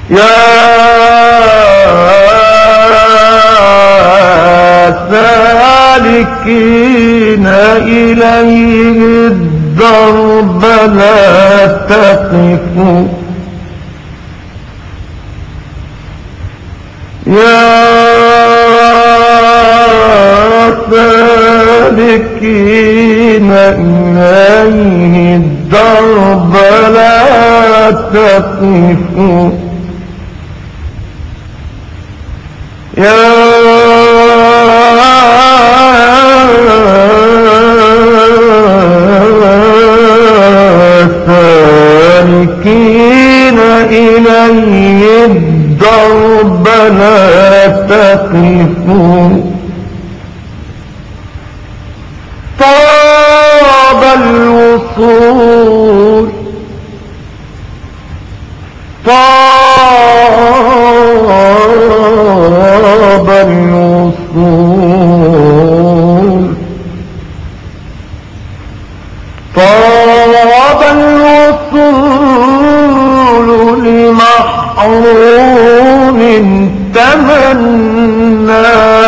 يا سالكين إليه الدرب لا تقفوا يا سالكين إليه الدرب لا تقفوا يا سالكين إليه الدرب لا تقفوا طاب الوصول طاب الوصول طاب الوصول لمحروم تمنى